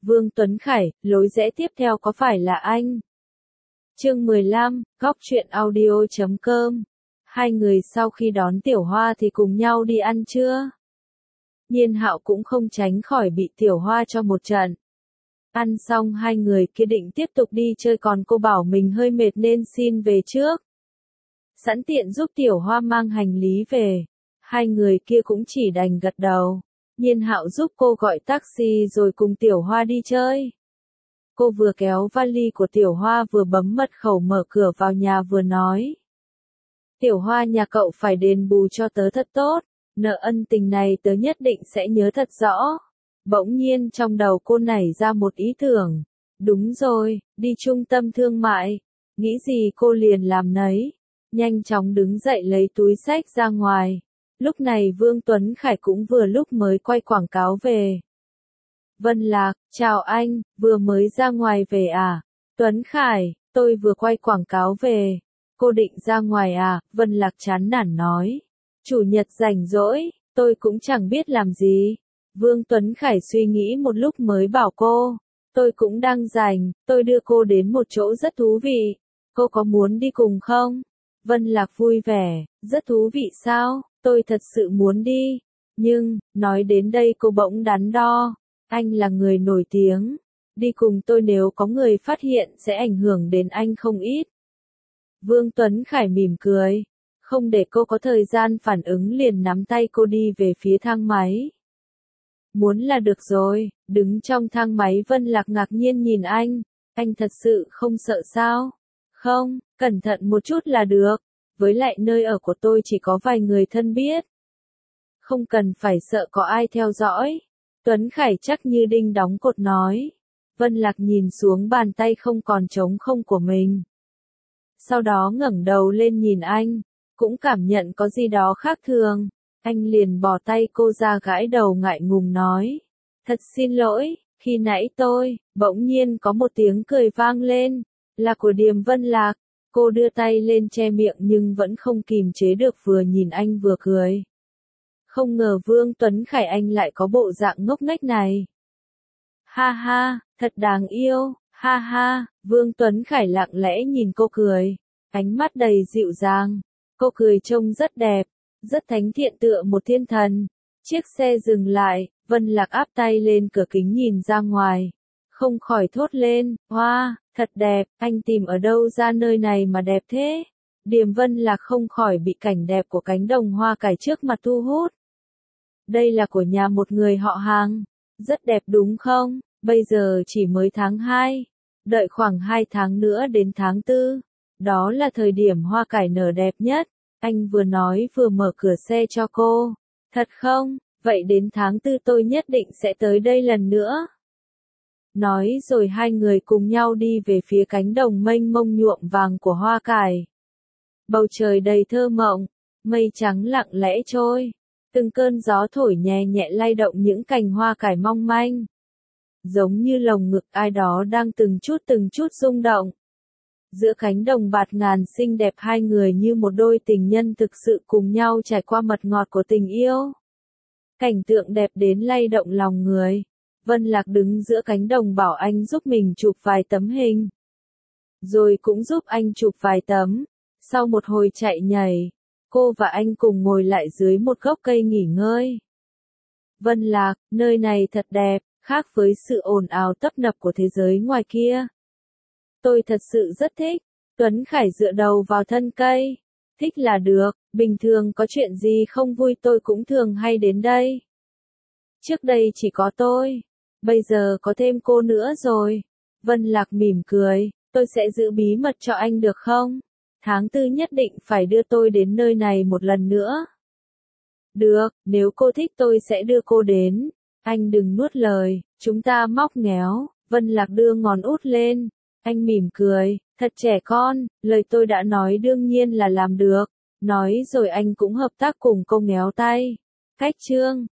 Vương Tuấn Khải, lối rẽ tiếp theo có phải là anh? Chương 15, góc truyện audio.com. Hai người sau khi đón Tiểu Hoa thì cùng nhau đi ăn trưa. Nhiên Hạo cũng không tránh khỏi bị Tiểu Hoa cho một trận. Ăn xong hai người kia định tiếp tục đi chơi, còn cô bảo mình hơi mệt nên xin về trước. Sẵn tiện giúp Tiểu Hoa mang hành lý về. Hai người kia cũng chỉ đành gật đầu. Nhiên Hạo giúp cô gọi taxi rồi cùng Tiểu Hoa đi chơi. Cô vừa kéo vali của Tiểu Hoa vừa bấm mật khẩu mở cửa vào nhà vừa nói. Tiểu Hoa, nhà cậu phải đền bù cho tớ thật tốt, nợ ân tình này tớ nhất định sẽ nhớ thật rõ. Bỗng nhiên trong đầu cô nảy ra một ý tưởng. Đúng rồi, đi trung tâm thương mại. Nghĩ gì cô liền làm nấy. Nhanh chóng đứng dậy lấy túi xách ra ngoài. Lúc này Vương Tuấn Khải cũng vừa lúc mới quay quảng cáo về. Vân Lạc, chào anh, vừa mới ra ngoài về à? Tuấn Khải, tôi vừa quay quảng cáo về. Cô định ra ngoài à? Vân Lạc chán nản nói. Chủ nhật rảnh rỗi, tôi cũng chẳng biết làm gì. Vương Tuấn Khải suy nghĩ một lúc mới bảo cô. Tôi cũng đang rảnh, tôi đưa cô đến một chỗ rất thú vị. Cô có muốn đi cùng không? Vân Lạc vui vẻ, rất thú vị sao? Tôi thật sự muốn đi. Nhưng, nói đến đây cô bỗng đắn đo. Anh là người nổi tiếng. Đi cùng tôi nếu có người phát hiện sẽ ảnh hưởng đến anh không ít. Vương Tuấn Khải mỉm cười. Không để cô có thời gian phản ứng liền nắm tay cô đi về phía thang máy. Muốn là được rồi. Đứng trong thang máy Vân Lạc ngạc nhiên nhìn anh. Anh thật sự không sợ sao? Không, cẩn thận một chút là được. Với lại nơi ở của tôi chỉ có vài người thân biết. Không cần phải sợ có ai theo dõi. Tuấn Khải chắc như đinh đóng cột nói. Vân Lạc nhìn xuống bàn tay không còn trống không của mình. Sau đó ngẩng đầu lên nhìn anh. Cũng cảm nhận có gì đó khác thường. Anh liền bỏ tay cô ra gãi đầu ngại ngùng nói. Thật xin lỗi, khi nãy bỗng nhiên có một tiếng cười vang lên. Là của Điềm Vân Lạc. Cô đưa tay lên che miệng nhưng vẫn không kìm chế được vừa nhìn anh vừa cười. Không ngờ Vương Tuấn Khải anh lại có bộ dạng ngốc nghếch này. Ha ha, thật đáng yêu, ha ha, Vương Tuấn Khải lặng lẽ nhìn cô cười. Ánh mắt đầy dịu dàng. Cô cười trông rất đẹp, rất thánh thiện tựa một thiên thần. Chiếc xe dừng lại, Vân Lạc áp tay lên cửa kính nhìn ra ngoài. Không khỏi thốt lên, hoa, thật đẹp, anh tìm ở đâu ra nơi này mà đẹp thế? Điềm Vân Lạc không khỏi bị cảnh đẹp của cánh đồng hoa cải trước mặt thu hút. Đây là của nhà một người họ hàng. Rất đẹp đúng không? Bây giờ chỉ mới tháng 2. Đợi khoảng 2 tháng nữa đến tháng 4. Đó là thời điểm hoa cải nở đẹp nhất. Anh vừa nói vừa mở cửa xe cho cô. Thật không? Vậy đến tháng 4 tôi nhất định sẽ tới đây lần nữa. Nói rồi hai người cùng nhau đi về phía cánh đồng mênh mông nhuộm vàng của hoa cải. Bầu trời đầy thơ mộng, mây trắng lặng lẽ trôi. Từng cơn gió thổi nhẹ nhẹ lay động những cành hoa cải mong manh. Giống như lồng ngực ai đó đang từng chút rung động. Giữa cánh đồng bạt ngàn xinh đẹp hai người như một đôi tình nhân thực sự cùng nhau trải qua mật ngọt của tình yêu. Cảnh tượng đẹp đến lay động lòng người. Vân Lạc đứng giữa cánh đồng bảo anh giúp mình chụp vài tấm hình. Rồi cũng giúp anh chụp vài tấm. Sau một hồi chạy nhảy, cô và anh cùng ngồi lại dưới một gốc cây nghỉ ngơi. Vân Lạc, nơi này thật đẹp, khác với sự ồn ào tấp nập của thế giới ngoài kia. Tôi thật sự rất thích. Tuấn Khải dựa đầu vào thân cây. Thích là được, bình thường có chuyện gì không vui tôi cũng thường hay đến đây. Trước đây chỉ có tôi, bây giờ có thêm cô nữa rồi. Vân Lạc mỉm cười, tôi sẽ giữ bí mật cho anh được không? Tháng 4 nhất định phải đưa tôi đến nơi này một lần nữa. Được, nếu cô thích tôi sẽ đưa cô đến. Anh đừng nuốt lời, chúng ta móc ngéo. Vân Lạc đưa ngón út lên. Anh mỉm cười, thật trẻ con, lời tôi đã nói đương nhiên là làm được. Nói rồi anh cũng hợp tác cùng cô ngéo tay. Cách chương